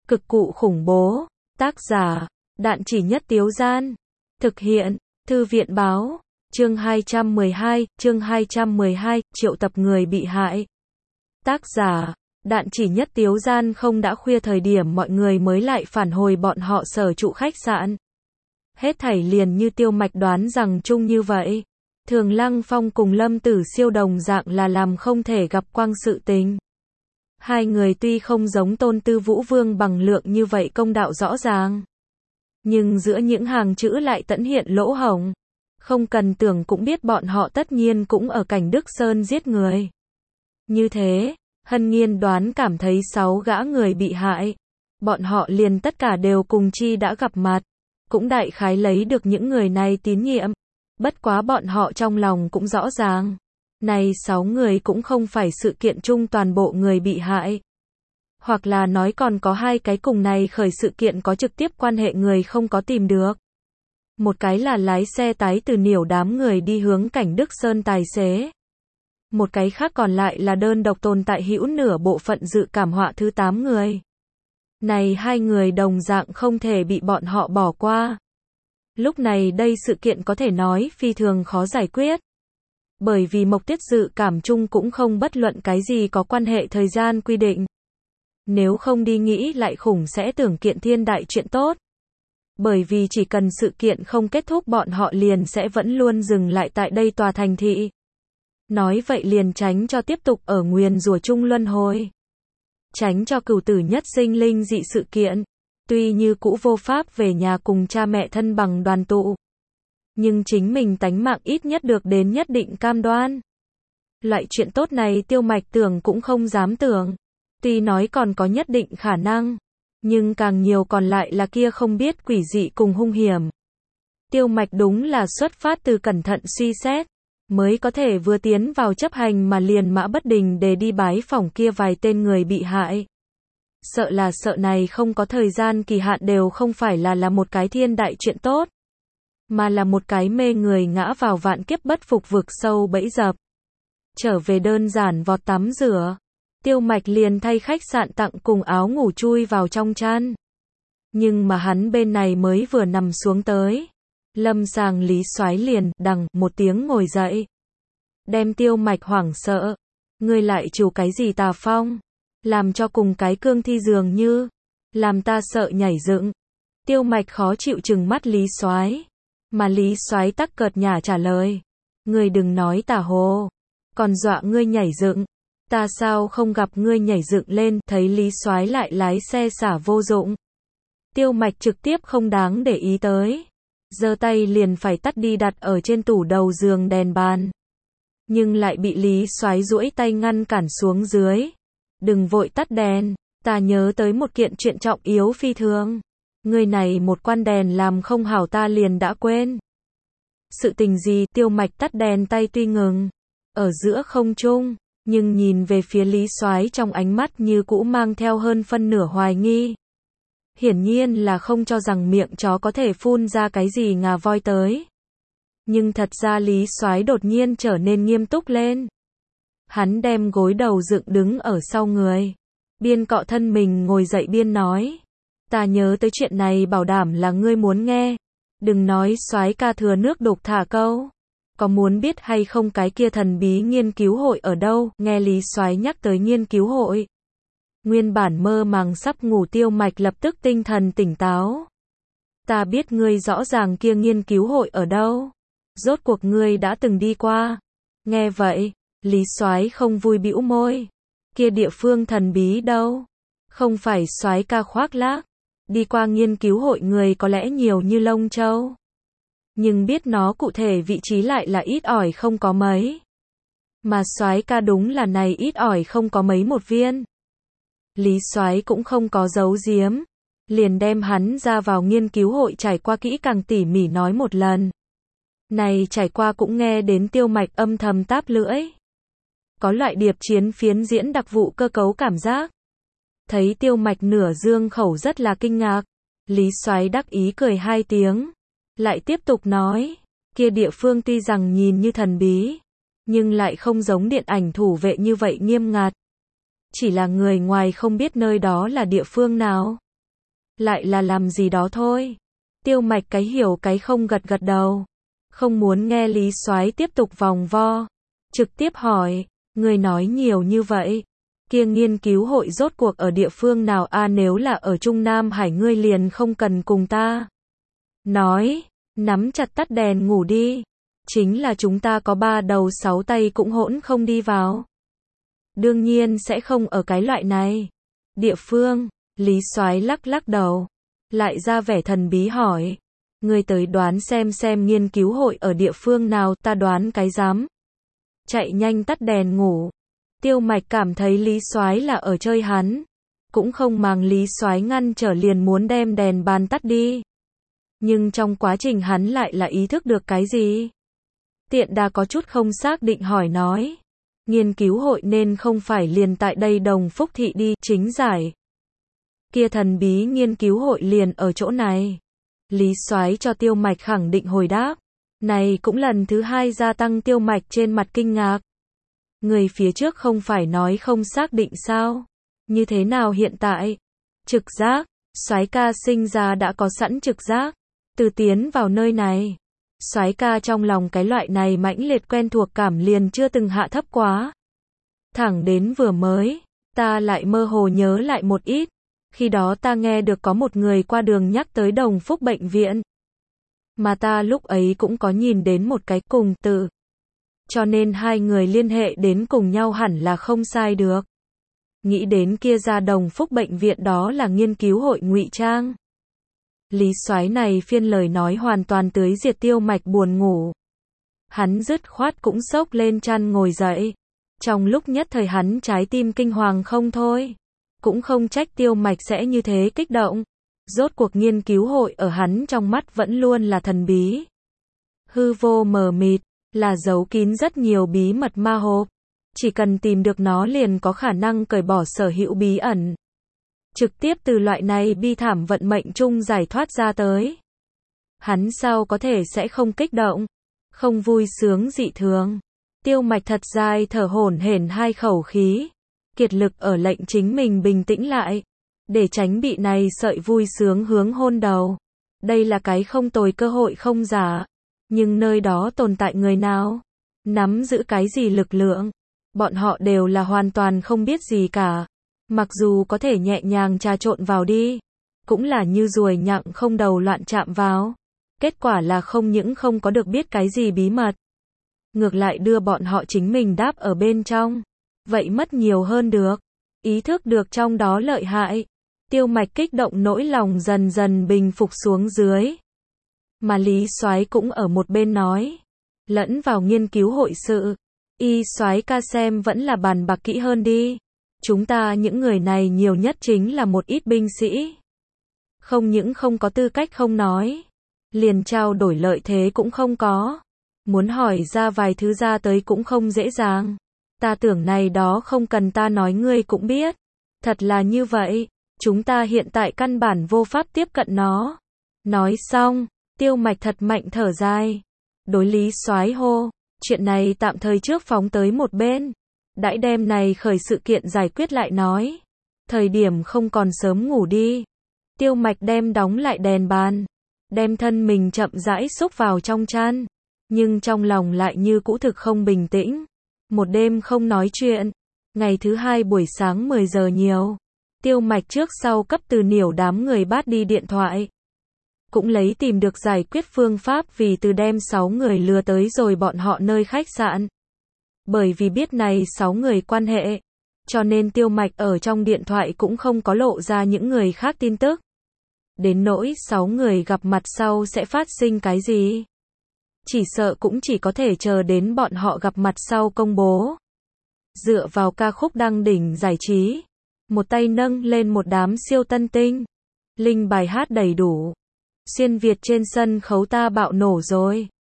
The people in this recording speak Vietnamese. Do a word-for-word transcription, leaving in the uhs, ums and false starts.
Cực cụ khủng bố. Tác giả, Đạn Chỉ Nhất Tiếu Gian. Thực hiện, Thư viện báo. Chương hai trăm mười hai, chương hai trăm mười hai, triệu tập người bị hại. Tác giả, Đạn Chỉ Nhất Tiếu Gian. Không đã khuya thời điểm mọi người mới lại phản hồi bọn họ sở trụ khách sạn. Hết thảy liền như Tiêu Mạch đoán rằng chung như vậy. Thường Lăng Phong cùng Lâm Tử Siêu đồng dạng là làm không thể gặp quang sự tình. Hai người tuy không giống Tôn Tư Vũ Vương bằng lượng như vậy công đạo rõ ràng, nhưng giữa những hàng chữ lại tẫn hiện lỗ hổng. Không cần tưởng cũng biết bọn họ tất nhiên cũng ở cảnh Đức Sơn giết người. Như thế, Hân Nghiên đoán cảm thấy sáu gã người bị hại, bọn họ liền tất cả đều cùng chi đã gặp mặt, cũng đại khái lấy được những người này tín nhiệm. Bất quá bọn họ trong lòng cũng rõ ràng, này sáu người cũng không phải sự kiện chung toàn bộ người bị hại. Hoặc là nói còn có hai cái cùng này khởi sự kiện có trực tiếp quan hệ người không có tìm được. Một cái là lái xe tái từ Niểu đám người đi hướng cảnh Đức Sơn tài xế. Một cái khác còn lại là đơn độc tồn tại hữu nửa bộ phận dự cảm họa thứ tám người. Này hai người đồng dạng không thể bị bọn họ bỏ qua. Lúc này đây sự kiện có thể nói phi thường khó giải quyết. Bởi vì Mộc Tiết dự cảm chung cũng không bất luận cái gì có quan hệ thời gian quy định. Nếu không đi nghĩ lại khủng sẽ tưởng kiện thiên đại chuyện tốt. Bởi vì chỉ cần sự kiện không kết thúc bọn họ liền sẽ vẫn luôn dừng lại tại đây tòa thành thị. Nói vậy liền tránh cho tiếp tục ở nguyền rủa chung luân hồi. Tránh cho cửu tử nhất sinh linh dị sự kiện. Tuy như cũ vô pháp về nhà cùng cha mẹ thân bằng đoàn tụ, nhưng chính mình tánh mạng ít nhất được đến nhất định cam đoan. Loại chuyện tốt này Tiêu Mạch tưởng cũng không dám tưởng. Tuy nói còn có nhất định khả năng, nhưng càng nhiều còn lại là kia không biết quỷ dị cùng hung hiểm. Tiêu Mạch đúng là xuất phát từ cẩn thận suy xét, mới có thể vừa tiến vào chấp hành mà liền mã bất đình để đi bái phỏng kia vài tên người bị hại. Sợ là sợ này không có thời gian kỳ hạn đều không phải là là một cái thiên đại chuyện tốt, mà là một cái mê người ngã vào vạn kiếp bất phục vực sâu bẫy dập. Trở về đơn giản vọt tắm rửa, Tiêu Mạch liền thay khách sạn tặng cùng áo ngủ chui vào trong chăn. Nhưng mà hắn bên này mới vừa nằm xuống tới, Lâm Sàng Lý Soái liền đằng một tiếng ngồi dậy, đem Tiêu Mạch hoảng sợ. Ngươi lại chủ cái gì tà phong? Làm cho cùng cái cương thi dường như, làm ta sợ nhảy dựng. Tiêu Mạch khó chịu chừng mắt Lý Soái, mà Lý Soái tắc cợt nhả trả lời, ngươi đừng nói tà hồ, còn dọa ngươi nhảy dựng. Ta sao không gặp ngươi nhảy dựng lên? Thấy Lý Soái lại lái xe xả vô dụng, Tiêu Mạch trực tiếp không đáng để ý tới, giơ tay liền phải tắt đi đặt ở trên tủ đầu giường đèn bàn, nhưng lại bị Lý Soái duỗi tay ngăn cản xuống dưới. Đừng vội tắt đèn, ta nhớ tới một kiện chuyện trọng yếu phi thường. Người này một quan đèn làm không hảo ta liền đã quên. Sự tình gì? Tiêu Mạch tắt đèn tay tuy ngừng ở giữa không trung, nhưng nhìn về phía Lý Soái trong ánh mắt như cũ mang theo hơn phân nửa hoài nghi. Hiển nhiên là không cho rằng miệng chó có thể phun ra cái gì ngà voi tới. Nhưng thật ra Lý Soái đột nhiên trở nên nghiêm túc lên. Hắn đem gối đầu dựng đứng ở sau người, biên cọ thân mình ngồi dậy biên nói, ta nhớ tới chuyện này bảo đảm là ngươi muốn nghe. Đừng nói Soái ca thừa nước đục thả câu. Có muốn biết hay không cái kia thần bí nghiên cứu hội ở đâu? Nghe Lý Soái nhắc tới nghiên cứu hội, nguyên bản mơ màng sắp ngủ Tiêu Mạch lập tức tinh thần tỉnh táo. Ta biết ngươi rõ ràng kia nghiên cứu hội ở đâu. Rốt cuộc ngươi đã từng đi qua. Nghe vậy, Lý Soái không vui bĩu môi. Kia địa phương thần bí đâu? Không phải Soái ca khoác lác. Đi qua nghiên cứu hội người có lẽ nhiều như lông châu, nhưng biết nó cụ thể vị trí lại là ít ỏi không có mấy. Mà Soái ca đúng là này ít ỏi không có mấy một viên. Lý Soái cũng không có giấu giếm, liền đem hắn ra vào nghiên cứu hội trải qua kỹ càng tỉ mỉ nói một lần. Này trải qua cũng nghe đến Tiêu Mạch âm thầm táp lưỡi. Có loại điệp chiến phiến diễn đặc vụ cơ cấu cảm giác. Thấy Tiêu Mạch nửa dương khẩu rất là kinh ngạc, Lý Soái đắc ý cười hai tiếng, lại tiếp tục nói, kia địa phương tuy rằng nhìn như thần bí, nhưng lại không giống điện ảnh thủ vệ như vậy nghiêm ngặt. Chỉ là người ngoài không biết nơi đó là địa phương nào. lại là làm gì đó thôi. Tiêu Mạch cái hiểu cái không gật gật đầu. Không muốn nghe Lý Soái tiếp tục vòng vo. Trực tiếp hỏi, người nói nhiều như vậy. Kia nghiên cứu hội rốt cuộc ở địa phương nào a à, nếu là ở Trung Nam Hải ngươi liền không cần cùng ta. Nói, nắm chặt tắt đèn ngủ đi. Chính là chúng ta có ba đầu sáu tay cũng hỗn không đi vào. Đương nhiên sẽ không ở cái loại này. Địa phương, Lý Soái lắc lắc đầu. Lại ra vẻ thần bí hỏi. Ngươi tới đoán xem xem nghiên cứu hội ở địa phương nào, ta đoán cái dám. Chạy nhanh tắt đèn ngủ. Tiêu Mạch cảm thấy Lý Soái là ở chơi hắn. Cũng không màng Lý Soái ngăn trở liền muốn đem đèn bàn tắt đi. Nhưng trong quá trình hắn lại là ý thức được cái gì? Tiện đà có chút không xác định hỏi nói. Nghiên cứu hội nên không phải liền tại đây Đồng Phúc Thị đi, chính giải. Kia thần bí nghiên cứu hội liền ở chỗ này. Lý Soái cho Tiêu Mạch khẳng định hồi đáp. Này cũng lần thứ hai gia tăng Tiêu Mạch trên mặt kinh ngạc. Người phía trước không phải nói không xác định sao? Như thế nào hiện tại? Trực giác, Soái ca sinh ra đã có sẵn trực giác. Từ tiến vào nơi này, Soái ca trong lòng cái loại này mãnh liệt quen thuộc cảm liền chưa từng hạ thấp quá. Thẳng đến vừa mới, ta lại mơ hồ nhớ lại một ít. Khi đó ta nghe được có một người qua đường nhắc tới Đồng Phúc bệnh viện. Mà ta lúc ấy cũng có nhìn đến một cái cùng từ. Cho nên hai người liên hệ đến cùng nhau hẳn là không sai được. Nghĩ đến kia ra Đồng Phúc bệnh viện đó là nghiên cứu hội ngụy trang. Lý Soái này phiên lời nói hoàn toàn tưới diệt Tiêu Mạch buồn ngủ. Hắn dứt khoát cũng sốc lên chăn ngồi dậy. Trong lúc nhất thời hắn trái tim kinh hoàng không thôi. Cũng không trách Tiêu Mạch sẽ như thế kích động. Rốt cuộc nghiên cứu hội ở hắn trong mắt vẫn luôn là thần bí. Hư vô mờ mịt, là giấu kín rất nhiều bí mật ma hộp. Chỉ cần tìm được nó liền có khả năng cởi bỏ sở hữu bí ẩn. Trực tiếp từ loại này bi thảm vận mệnh chung giải thoát ra tới. Hắn sao có thể sẽ không kích động, không vui sướng dị thường. Tiêu Mạch thật dài thở hổn hển hai khẩu khí. Kiệt lực ở lệnh chính mình bình tĩnh lại. Để tránh bị này sợi vui sướng hướng hôn đầu. Đây là cái không tồi cơ hội không giả. Nhưng nơi đó tồn tại người nào? Nắm giữ cái gì lực lượng? Bọn họ đều là hoàn toàn không biết gì cả. Mặc dù có thể nhẹ nhàng trà trộn vào đi. Cũng là như ruồi nhặng không đầu loạn chạm vào. Kết quả là không những không có được biết cái gì bí mật. Ngược lại đưa bọn họ chính mình đáp ở bên trong. Vậy mất nhiều hơn được. Ý thức được trong đó lợi hại. Tiêu Mạch kích động nỗi lòng dần dần bình phục xuống dưới. Mà Lý Soái cũng ở một bên nói. Lẫn vào nghiên cứu hội sự. Y Soái ca xem vẫn là bàn bạc kỹ hơn đi. Chúng ta những người này nhiều nhất chính là một ít binh sĩ. Không những không có tư cách không nói. Liền trao đổi lợi thế cũng không có. Muốn hỏi ra vài thứ ra tới cũng không dễ dàng. Ta tưởng này đó không cần ta nói ngươi cũng biết. Thật là như vậy. Chúng ta hiện tại căn bản vô pháp tiếp cận nó. Nói xong, Tiêu Mạch thật mạnh thở dài. Đối Lý Soái hô. Chuyện này tạm thời trước phóng tới một bên. Đãi đêm này khởi sự kiện giải quyết lại nói. Thời điểm không còn sớm ngủ đi. Tiêu Mạch đem đóng lại đèn bàn. Đem thân mình chậm rãi xúc vào trong chăn. Nhưng trong lòng lại như cũ thực không bình tĩnh. Một đêm không nói chuyện. Ngày thứ hai buổi sáng mười giờ nhiều. Tiêu Mạch trước sau cấp từ Niểu đám người bắt đi điện thoại. Cũng lấy tìm được giải quyết phương pháp vì từ đem sáu người lừa tới rồi bọn họ nơi khách sạn. Bởi vì biết này sáu người quan hệ. Cho nên Tiêu Mạch ở trong điện thoại cũng không có lộ ra những người khác tin tức. Đến nỗi sáu người gặp mặt sau sẽ phát sinh cái gì? Chỉ sợ cũng chỉ có thể chờ đến bọn họ gặp mặt sau công bố. Dựa vào ca khúc đăng đỉnh giải trí. Một tay nâng lên một đám siêu tân tinh. Linh bài hát đầy đủ. Xuyên Việt trên sân khấu ta bạo nổ rồi.